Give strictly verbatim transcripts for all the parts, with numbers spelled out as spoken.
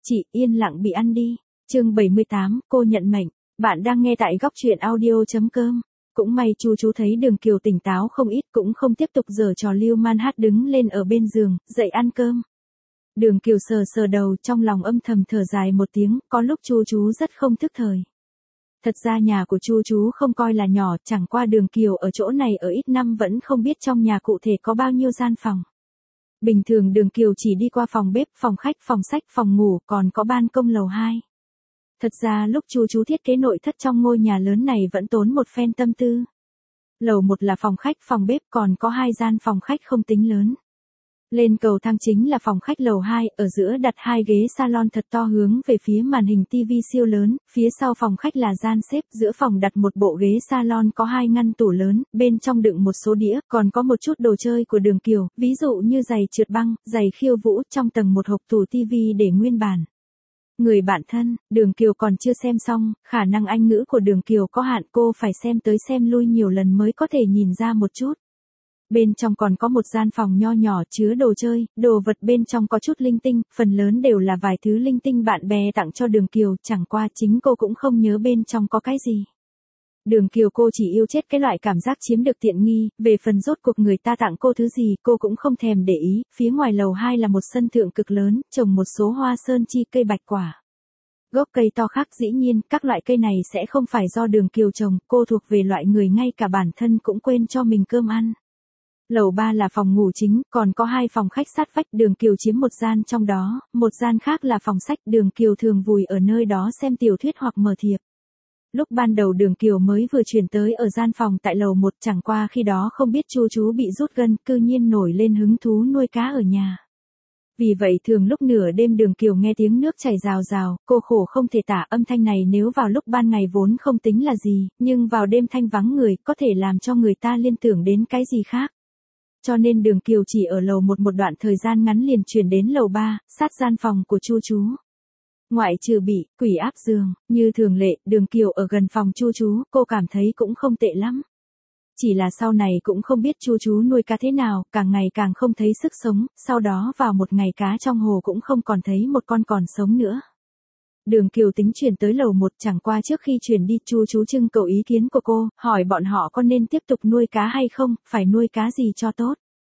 Chị yên lặng bị ăn đi. Chương bảy mươi tám, cô nhận mệnh. Bạn đang nghe tại góc truyện audio chấm com. Cũng may Chu chú thấy Đường Kiều tỉnh táo không ít, cũng không tiếp tục giở trò lưu man hát đứng lên ở bên giường, dậy ăn cơm. Đường Kiều sờ sờ đầu, trong lòng âm thầm thở dài một tiếng, có lúc Chu chú rất không thức thời. Thật ra nhà của Chu chú không coi là nhỏ, chẳng qua Đường Kiều ở chỗ này ở ít năm vẫn không biết trong nhà cụ thể có bao nhiêu gian phòng. Bình thường Đường Kiều chỉ đi qua phòng bếp, phòng khách, phòng sách, phòng ngủ, còn có ban công lầu hai. Thật ra lúc Chu chú thiết kế nội thất trong ngôi nhà lớn này vẫn tốn một phen tâm tư. Lầu một là phòng khách, phòng bếp, còn có hai gian phòng khách không tính lớn. Lên cầu thang chính là phòng khách lầu hai, ở giữa đặt hai ghế salon thật to hướng về phía màn hình tivi siêu lớn, phía sau phòng khách là gian xếp, giữa phòng đặt một bộ ghế salon có hai ngăn tủ lớn, bên trong đựng một số đĩa, còn có một chút đồ chơi của Đường Kiều, ví dụ như giày trượt băng, giày khiêu vũ, trong tầng một hộp tủ tivi để nguyên bản. Người bạn thân, Đường Kiều còn chưa xem xong, khả năng Anh ngữ của Đường Kiều có hạn, cô phải xem tới xem lui nhiều lần mới có thể nhìn ra một chút. Bên trong còn có một gian phòng nho nhỏ chứa đồ chơi, đồ vật bên trong có chút linh tinh, phần lớn đều là vài thứ linh tinh bạn bè tặng cho Đường Kiều, chẳng qua chính cô cũng không nhớ bên trong có cái gì. Đường Kiều cô chỉ yêu chết cái loại cảm giác chiếm được tiện nghi, về phần rốt cuộc người ta tặng cô thứ gì cô cũng không thèm để ý, phía ngoài lầu hai là một sân thượng cực lớn, trồng một số hoa sơn chi cây bạch quả. Gốc cây to khác, dĩ nhiên, các loại cây này sẽ không phải do Đường Kiều trồng, cô thuộc về loại người ngay cả bản thân cũng quên cho mình cơm ăn. Lầu ba là phòng ngủ chính, còn có hai phòng khách sát vách, Đường Kiều chiếm một gian trong đó, một gian khác là phòng sách, Đường Kiều thường vùi ở nơi đó xem tiểu thuyết hoặc mở thiệp. Lúc ban đầu Đường Kiều mới vừa chuyển tới ở gian phòng tại lầu một, chẳng qua khi đó không biết Chu chú bị rút gân, cư nhiên nổi lên hứng thú nuôi cá ở nhà. Vì vậy thường lúc nửa đêm Đường Kiều nghe tiếng nước chảy rào rào, cô khổ không thể tả, âm thanh này nếu vào lúc ban ngày vốn không tính là gì, nhưng vào đêm thanh vắng người, có thể làm cho người ta liên tưởng đến cái gì khác. Cho nên Đường Kiều chỉ ở lầu một một đoạn thời gian ngắn liền chuyển đến lầu ba, sát gian phòng của Chu chú. Ngoại trừ bị quỷ áp giường, như thường lệ, Đường Kiều ở gần phòng Chu chú, cô cảm thấy cũng không tệ lắm. Chỉ là sau này cũng không biết Chu chú nuôi cá thế nào, càng ngày càng không thấy sức sống, sau đó vào một ngày cá trong hồ cũng không còn thấy một con còn sống nữa. Đường Kiều tính chuyển tới lầu một, chẳng qua trước khi chuyển đi Chu chú trưng cầu ý kiến của cô, hỏi bọn họ có nên tiếp tục nuôi cá hay không, phải nuôi cá gì cho tốt.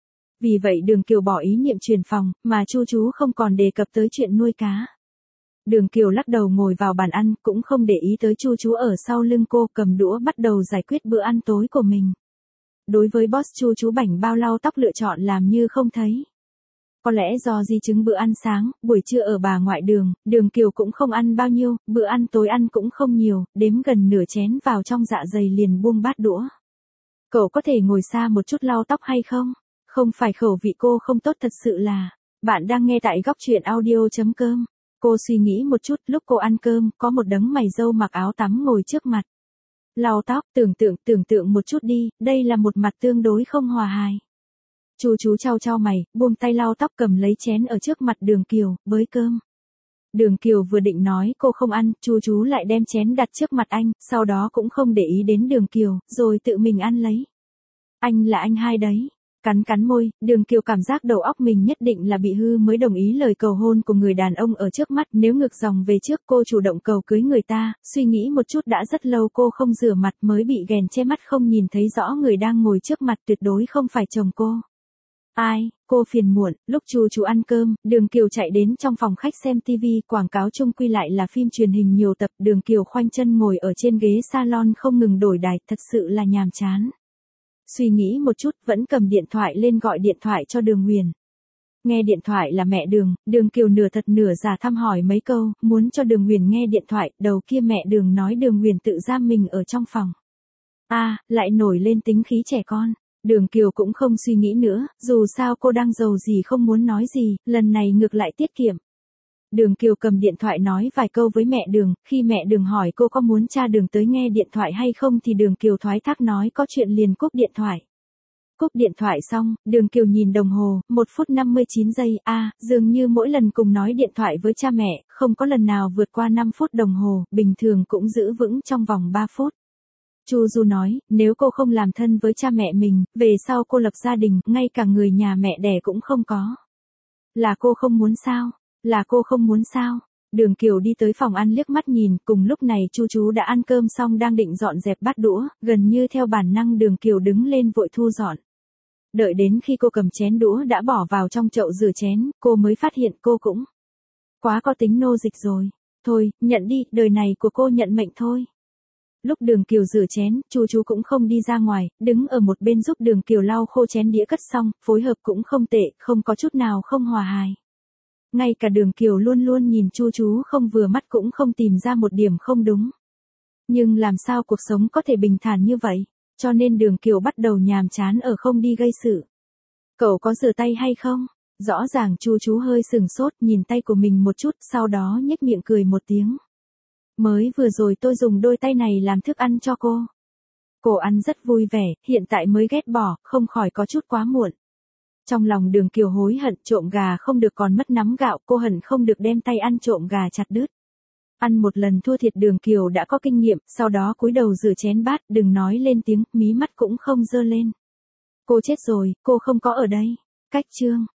Vì vậy Đường Kiều bỏ ý niệm chuyển phòng, mà Chu chú không còn đề cập tới chuyện nuôi cá. Đường Kiều lắc đầu ngồi vào bàn ăn, cũng không để ý tới Chu chú ở sau lưng cô, cầm đũa bắt đầu giải quyết bữa ăn tối của mình. Đối với boss Chu chú bảnh bao lau tóc lựa chọn làm như không thấy. Có lẽ do di chứng bữa ăn sáng, buổi trưa ở bà ngoại Đường, Đường Kiều cũng không ăn bao nhiêu, bữa ăn tối ăn cũng không nhiều, đếm gần nửa chén vào trong dạ dày liền buông bát đũa. Cậu có thể ngồi xa một chút lau tóc hay không? Không phải khẩu vị cô không tốt thật sự là. Bạn đang nghe tại góc truyện audio chấm com. Cô suy nghĩ một chút, lúc cô ăn cơm, có một đấng mày râu mặc áo tắm ngồi trước mặt. Lau tóc, tưởng tượng, tưởng tượng một chút đi, đây là một mặt tương đối không hòa hài. Chu chú chau chau mày, buông tay lau tóc, cầm lấy chén ở trước mặt Đường Kiều, bới cơm. Đường Kiều vừa định nói cô không ăn, Chu chú lại đem chén đặt trước mặt anh, sau đó cũng không để ý đến Đường Kiều, rồi tự mình ăn lấy. Anh là anh hai đấy. Cắn cắn môi, Đường Kiều cảm giác đầu óc mình nhất định là bị hư mới đồng ý lời cầu hôn của người đàn ông ở trước mắt, nếu ngược dòng về trước cô chủ động cầu cưới người ta, suy nghĩ một chút đã rất lâu cô không rửa mặt mới bị ghèn che mắt không nhìn thấy rõ người đang ngồi trước mặt tuyệt đối không phải chồng cô. Ai, cô phiền muộn, lúc Chu chú ăn cơm, Đường Kiều chạy đến trong phòng khách xem tivi, quảng cáo chung quy lại là phim truyền hình nhiều tập, Đường Kiều khoanh chân ngồi ở trên ghế salon không ngừng đổi đài, thật sự là nhàm chán. Suy nghĩ một chút, vẫn cầm điện thoại lên gọi điện thoại cho Đường Huyền. Nghe điện thoại là mẹ Đường, Đường Kiều nửa thật nửa giả thăm hỏi mấy câu, muốn cho Đường Huyền nghe điện thoại, đầu kia mẹ Đường nói Đường Huyền tự giam mình ở trong phòng. A, à, lại nổi lên tính khí trẻ con. Đường Kiều cũng không suy nghĩ nữa, dù sao cô đang giàu gì không muốn nói gì, lần này ngược lại tiết kiệm. Đường Kiều cầm điện thoại nói vài câu với mẹ Đường, khi mẹ Đường hỏi cô có muốn cha Đường tới nghe điện thoại hay không thì Đường Kiều thoái thác nói có chuyện liền cúp điện thoại. Cúp điện thoại xong, Đường Kiều nhìn đồng hồ, một phút năm mươi chín giây, a, à, dường như mỗi lần cùng nói điện thoại với cha mẹ, không có lần nào vượt qua năm phút đồng hồ, bình thường cũng giữ vững trong vòng ba phút. Chu Du nói, nếu cô không làm thân với cha mẹ mình, về sau cô lập gia đình, ngay cả người nhà mẹ đẻ cũng không có. Là cô không muốn sao? Là cô không muốn sao? Đường Kiều đi tới phòng ăn liếc mắt nhìn, cùng lúc này Chu chú đã ăn cơm xong đang định dọn dẹp bát đũa, gần như theo bản năng Đường Kiều đứng lên vội thu dọn. Đợi đến khi cô cầm chén đũa đã bỏ vào trong chậu rửa chén, cô mới phát hiện cô cũng quá có tính nô dịch rồi. Thôi, nhận đi, đời này của cô nhận mệnh thôi. Lúc Đường Kiều rửa chén, Chu chú cũng không đi ra ngoài, đứng ở một bên giúp Đường Kiều lau khô chén đĩa cất xong, phối hợp cũng không tệ, không có chút nào không hòa hài. Ngay cả Đường Kiều luôn luôn nhìn Chu chú không vừa mắt cũng không tìm ra một điểm không đúng. Nhưng làm sao cuộc sống có thể bình thản như vậy, cho nên Đường Kiều bắt đầu nhàm chán ở không đi gây sự. Cậu có rửa tay hay không? Rõ ràng Chu chú hơi sừng sốt nhìn tay của mình một chút, sau đó nhếch miệng cười một tiếng. Mới vừa rồi tôi dùng đôi tay này làm thức ăn cho cô. Cô ăn rất vui vẻ, hiện tại mới ghét bỏ, không khỏi có chút quá muộn. Trong lòng Đường Kiều hối hận, trộm gà không được còn mất nắm gạo, cô hận không được đem tay ăn trộm gà chặt đứt. Ăn một lần thua thiệt Đường Kiều đã có kinh nghiệm, sau đó cúi đầu rửa chén bát, đừng nói lên tiếng, mí mắt cũng không dơ lên. Cô chết rồi, cô không có ở đây. Cách chương